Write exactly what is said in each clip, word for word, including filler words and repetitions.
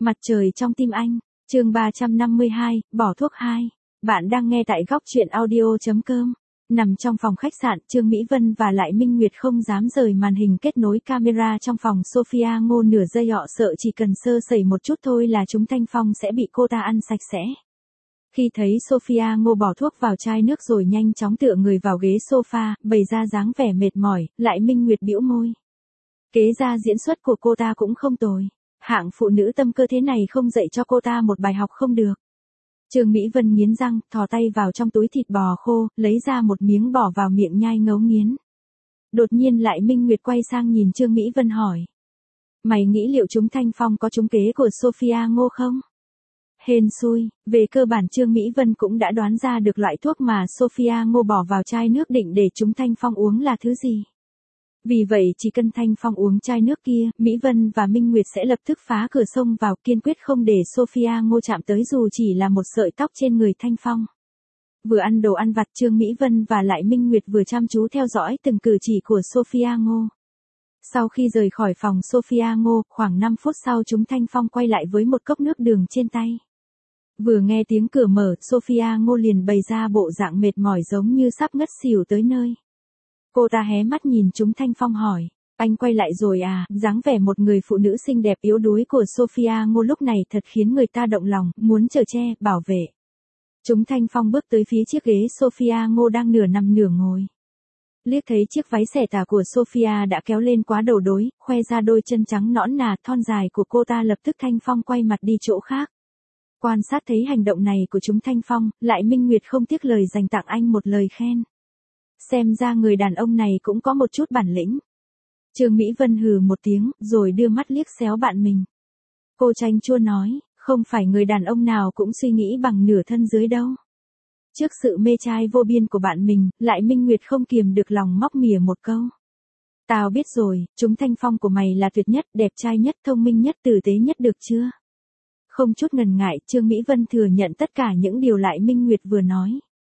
Mặt trời trong tim anh, chương ba trăm năm mươi hai, bỏ thuốc hai. Bạn đang nghe tại góc truyện audio.com. Nằm trong phòng khách sạn, Trương Mỹ Vân và Lại Minh Nguyệt không dám rời màn hình kết nối camera trong phòng. Sophia Ngô nửa giây họ sợ chỉ cần sơ sẩy một chút thôi là chúng Thanh Phong sẽ bị cô ta ăn sạch sẽ. Khi thấy Sophia Ngô bỏ thuốc vào chai nước rồi nhanh chóng tựa người vào ghế sofa, bày ra dáng vẻ mệt mỏi, Lại Minh Nguyệt bĩu môi. Kế ra diễn xuất của cô ta cũng không tồi. Hạng phụ nữ tâm cơ thế này không dạy cho cô ta một bài học không được. Trương Mỹ Vân nghiến răng, thò tay vào trong túi thịt bò khô, lấy ra một miếng bỏ vào miệng nhai ngấu nghiến. Đột nhiên Lại Minh Nguyệt quay sang nhìn Trương Mỹ Vân hỏi. Mày nghĩ liệu chúng Thanh Phong có trúng kế của Sophia Ngô không? Hên xui, về cơ bản Trương Mỹ Vân cũng đã đoán ra được loại thuốc mà Sophia Ngô bỏ vào chai nước định để chúng Thanh Phong uống là thứ gì. Vì vậy chỉ cần Thanh Phong uống chai nước kia, Mỹ Vân và Minh Nguyệt sẽ lập tức phá cửa xông vào, kiên quyết không để Sophia Ngô chạm tới dù chỉ là một sợi tóc trên người Thanh Phong. Vừa ăn đồ ăn vặt, Trương Mỹ Vân và Lại Minh Nguyệt vừa chăm chú theo dõi từng cử chỉ của Sophia Ngô. Sau khi rời khỏi phòng Sophia Ngô, khoảng năm phút sau chúng Thanh Phong quay lại với một cốc nước đường trên tay. Vừa nghe tiếng cửa mở, Sophia Ngô liền bày ra bộ dạng mệt mỏi giống như sắp ngất xỉu tới nơi. Cô ta hé mắt nhìn chúng Thanh Phong hỏi, anh quay lại rồi à? Dáng vẻ một người phụ nữ xinh đẹp yếu đuối của Sophia Ngô lúc này thật khiến người ta động lòng, muốn chở che, bảo vệ. Chúng Thanh Phong bước tới phía chiếc ghế Sophia Ngô đang nửa nằm nửa ngồi. Liếc thấy chiếc váy xẻ tà của Sophia đã kéo lên quá đầu đối, khoe ra đôi chân trắng nõn nà thon dài của cô ta, lập tức Thanh Phong quay mặt đi chỗ khác. Quan sát thấy hành động này của chúng Thanh Phong, Lại Minh Nguyệt không tiếc lời dành tặng anh một lời khen. Xem ra người đàn ông này cũng có một chút bản lĩnh. Trương Mỹ Vân hừ một tiếng, rồi đưa mắt liếc xéo bạn mình. Cô chanh chua nói, không phải người đàn ông nào cũng suy nghĩ bằng nửa thân dưới đâu. Trước sự mê trai vô biên của bạn mình, Lại Minh Nguyệt không kiềm được lòng móc mỉa một câu. Tao biết rồi, chúng Thanh Phong của mày là tuyệt nhất, đẹp trai nhất, thông minh nhất, tử tế nhất được chưa? Không chút ngần ngại, Trương Mỹ Vân thừa nhận tất cả những điều Lại Minh Nguyệt vừa nói.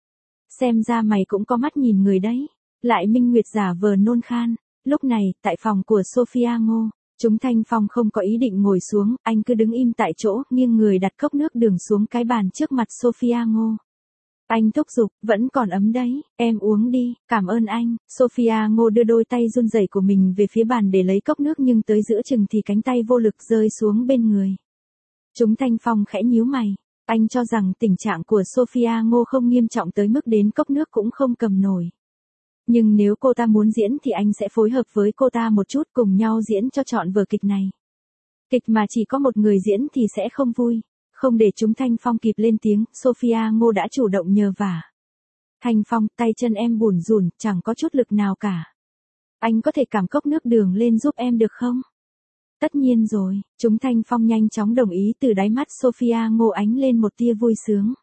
Xem ra mày cũng có mắt nhìn người đấy. Lại Minh Nguyệt giả vờ nôn khan. Lúc này, tại phòng của Sophia Ngô, chúng Thanh Phong không có ý định ngồi xuống, anh cứ đứng im tại chỗ, nghiêng người đặt cốc nước đường xuống cái bàn trước mặt Sophia Ngô. Anh thúc giục, vẫn còn ấm đấy, em uống đi, cảm ơn anh. Sophia Ngô đưa đôi tay run rẩy của mình về phía bàn để lấy cốc nước, nhưng tới giữa chừng thì cánh tay vô lực rơi xuống bên người. Chúng Thanh Phong khẽ nhíu mày. Anh cho rằng tình trạng của Sophia Ngô không nghiêm trọng tới mức đến cốc nước cũng không cầm nổi. Nhưng nếu cô ta muốn diễn thì anh sẽ phối hợp với cô ta một chút, cùng nhau diễn cho trọn vở kịch này. Kịch mà chỉ có một người diễn thì sẽ không vui. Không để chúng Thanh Phong kịp lên tiếng, Sophia Ngô đã chủ động nhờ vả. Thanh Phong, tay chân em bủn rủn, chẳng có chút lực nào cả. Anh có thể cảm cốc nước đường lên giúp em được không? Tất nhiên rồi, chúng Thanh Phong nhanh chóng đồng ý. Từ đáy mắt Sophia Ngô ánh lên một tia vui sướng.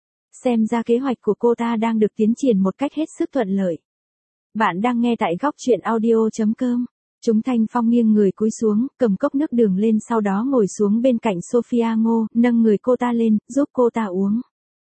Xem ra kế hoạch của cô ta đang được tiến triển một cách hết sức thuận lợi. Bạn đang nghe tại góc truyện audio.com. Chúng Thanh Phong nghiêng người cúi xuống, cầm cốc nước đường lên, sau đó ngồi xuống bên cạnh Sophia Ngô, nâng người cô ta lên, giúp cô ta uống.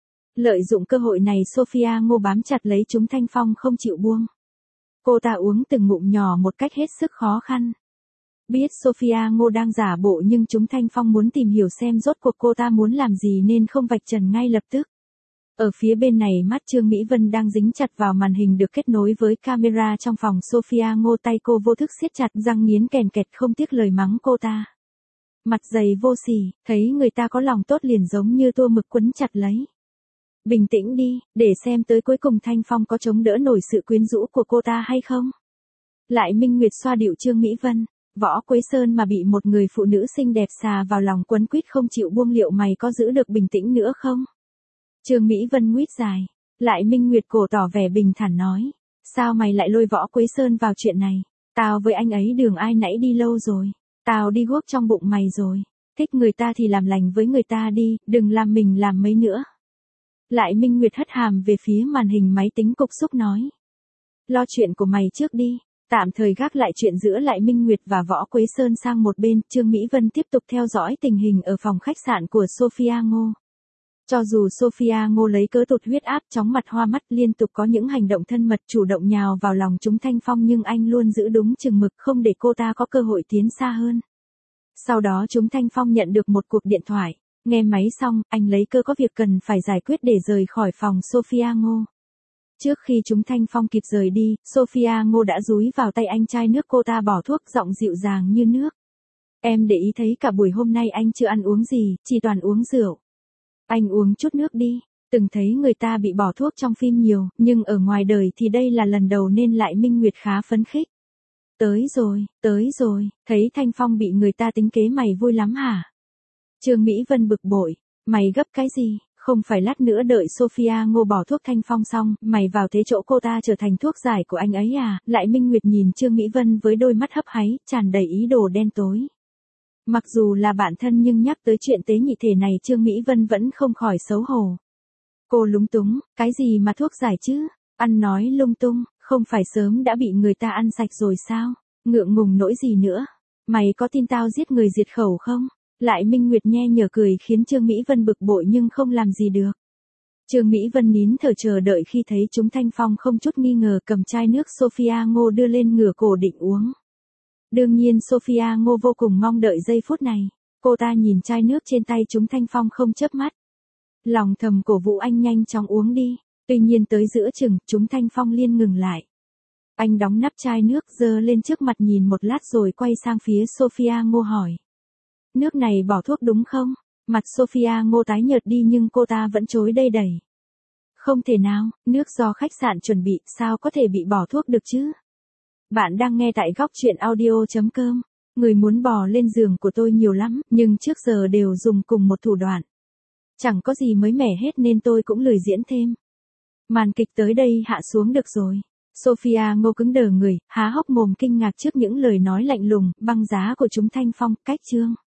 Lợi dụng cơ hội này Sophia Ngô bám chặt lấy chúng Thanh Phong không chịu buông. Cô ta uống từng ngụm nhỏ một cách hết sức khó khăn. Biết Sophia Ngô đang giả bộ nhưng chúng Thanh Phong muốn tìm hiểu xem rốt cuộc cô ta muốn làm gì nên không vạch trần ngay lập tức. Ở phía bên này mắt Trương Mỹ Vân đang dính chặt vào màn hình được kết nối với camera trong phòng Sophia Ngô, tay cô vô thức siết chặt, răng nghiến kèn kẹt không tiếc lời mắng cô ta. Mặt dày vô sỉ, thấy người ta có lòng tốt liền giống như tua mực quấn chặt lấy. Bình tĩnh đi, để xem tới cuối cùng Thanh Phong có chống đỡ nổi sự quyến rũ của cô ta hay không. Lại Minh Nguyệt xoa dịu Trương Mỹ Vân. Võ Quế Sơn mà bị một người phụ nữ xinh đẹp xà vào lòng quấn quýt không chịu buông, liệu mày có giữ được bình tĩnh nữa không? Trương Mỹ Vân nguyết dài. Lại Minh Nguyệt cổ tỏ vẻ bình thản nói. Sao mày lại lôi Võ Quế Sơn vào chuyện này? Tao với anh ấy đường ai nãy đi lâu rồi. Tao đi guốc trong bụng mày rồi. Thích người ta thì làm lành với người ta đi, đừng làm mình làm mấy nữa. Lại Minh Nguyệt hất hàm về phía màn hình máy tính cục xúc nói. Lo chuyện của mày trước đi. Tạm thời gác lại chuyện giữa Lại Minh Nguyệt và Võ Quế Sơn sang một bên, Trương Mỹ Vân tiếp tục theo dõi tình hình ở phòng khách sạn của Sophia Ngô. Cho dù Sophia Ngô lấy cớ tụt huyết áp, chóng mặt hoa mắt, liên tục có những hành động thân mật chủ động nhào vào lòng chúng Thanh Phong, nhưng anh luôn giữ đúng chừng mực không để cô ta có cơ hội tiến xa hơn. Sau đó chúng Thanh Phong nhận được một cuộc điện thoại. Nghe máy xong, anh lấy cơ có việc cần phải giải quyết để rời khỏi phòng Sophia Ngô. Trước khi chúng Thanh Phong kịp rời đi, Sophia Ngô đã dúi vào tay anh chai nước cô ta bỏ thuốc, giọng dịu dàng như nước. Em để ý thấy cả buổi hôm nay anh chưa ăn uống gì, chỉ toàn uống rượu. Anh uống chút nước đi. Từng thấy người ta bị bỏ thuốc trong phim nhiều, nhưng ở ngoài đời thì đây là lần đầu nên lại Minh Nguyệt khá phấn khích. Tới rồi, tới rồi, thấy Thanh Phong bị người ta tính kế mày vui lắm hả? Trương Mỹ Vân bực bội, mày gấp cái gì, không phải lát nữa đợi Sophia Ngô bỏ thuốc Thanh Phong xong, mày vào thế chỗ cô ta trở thành thuốc giải của anh ấy à? Lại Minh Nguyệt nhìn Trương Mỹ Vân với đôi mắt hấp háy, tràn đầy ý đồ đen tối. Mặc dù là bạn thân nhưng nhắc tới chuyện tế nhị thể này Trương Mỹ Vân vẫn không khỏi xấu hổ. Cô lúng túng, cái gì mà thuốc giải chứ? Ăn nói lung tung, không phải sớm đã bị người ta ăn sạch rồi sao? Ngượng ngùng nỗi gì nữa? Mày có tin tao giết người diệt khẩu không? Lại Minh Nguyệt nhe nhở cười khiến Trương Mỹ Vân bực bội nhưng không làm gì được. Trương Mỹ Vân nín thở chờ đợi khi thấy chúng Thanh Phong không chút nghi ngờ cầm chai nước Sophia Ngô đưa lên ngửa cổ định uống. Đương nhiên Sophia Ngô vô cùng mong đợi giây phút này. Cô ta nhìn chai nước trên tay chúng Thanh Phong không chớp mắt. Lòng thầm cổ vũ anh nhanh chóng uống đi. Tuy nhiên tới giữa chừng, chúng Thanh Phong liên ngừng lại. Anh đóng nắp chai nước giơ lên trước mặt nhìn một lát rồi quay sang phía Sophia Ngô hỏi. Nước này bỏ thuốc đúng không? Mặt Sophia Ngô tái nhợt đi nhưng cô ta vẫn chối đây đẩy. Không thể nào, nước do khách sạn chuẩn bị, sao có thể bị bỏ thuốc được chứ? Bạn đang nghe tại góc truyện audio.com. Người muốn bò lên giường của tôi nhiều lắm, nhưng trước giờ đều dùng cùng một thủ đoạn. Chẳng có gì mới mẻ hết nên tôi cũng lười diễn thêm. Màn kịch tới đây hạ xuống được rồi. Sophia Ngô cứng đờ người, há hốc mồm kinh ngạc trước những lời nói lạnh lùng, băng giá của chúng Thanh Phong, cách chương.